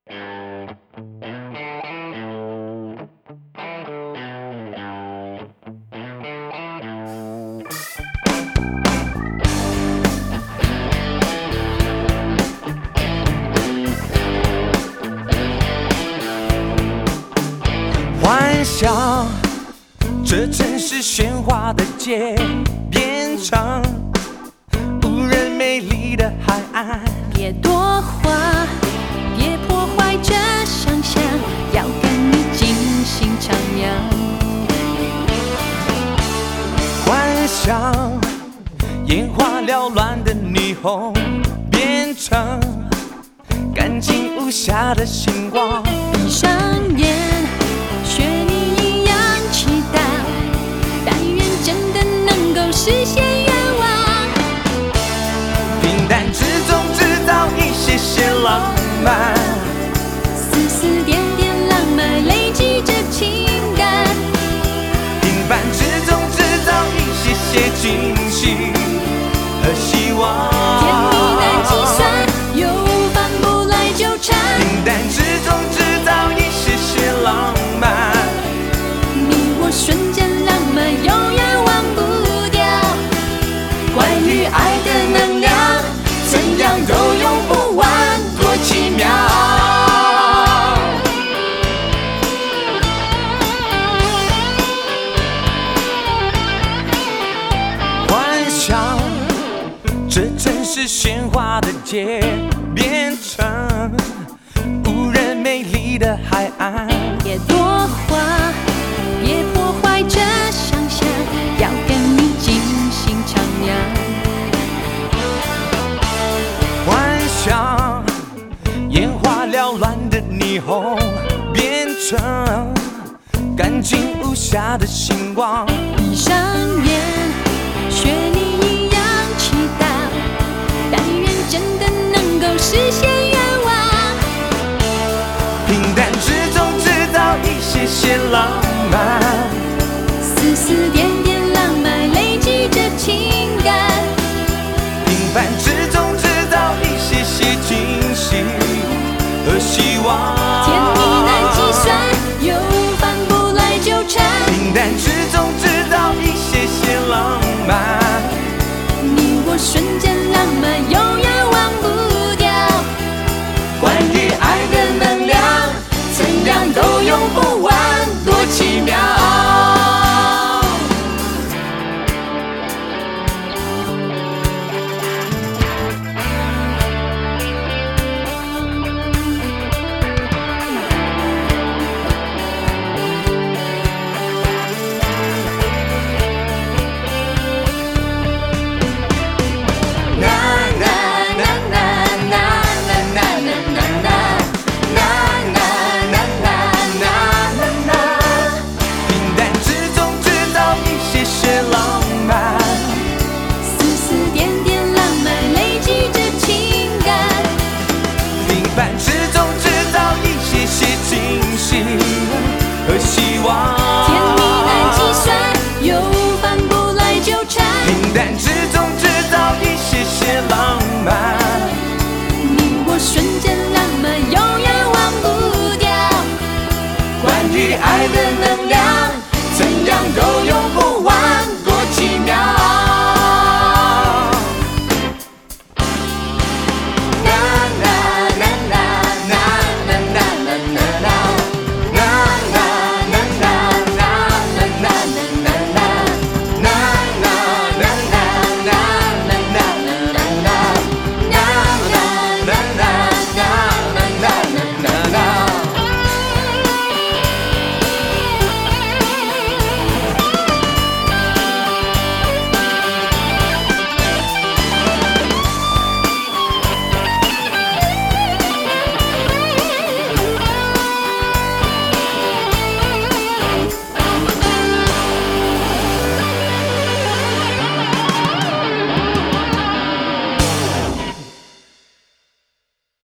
幻想，这城市喧哗的街变成无人美丽的海岸。 别多话，别破坏这想象，要跟你尽兴徜徉。 幻想，眼花缭乱的霓虹变成干净无瑕的星光。 闭上眼，学你一样祈祷，但愿真的能够实现愿望。 平淡之中制造一些些浪漫， 丝丝点点浪漫累积着情感。 平凡之中制造一些些惊喜和希望。 甜蜜难计算，又反不来纠缠。 平淡之中制造一些些浪漫， 你我瞬间浪漫，永远忘不掉。关于爱的能量，怎样都用不完，多奇妙。 幻想，这城市喧哗的街变成无人美丽的海岸。 别多话，别破坏这想象，要跟你尽兴徜徉。 幻想，眼花缭乱的霓虹变成干净无瑕的星光。 闭上眼，学你一样祈祷，但愿真的能够实现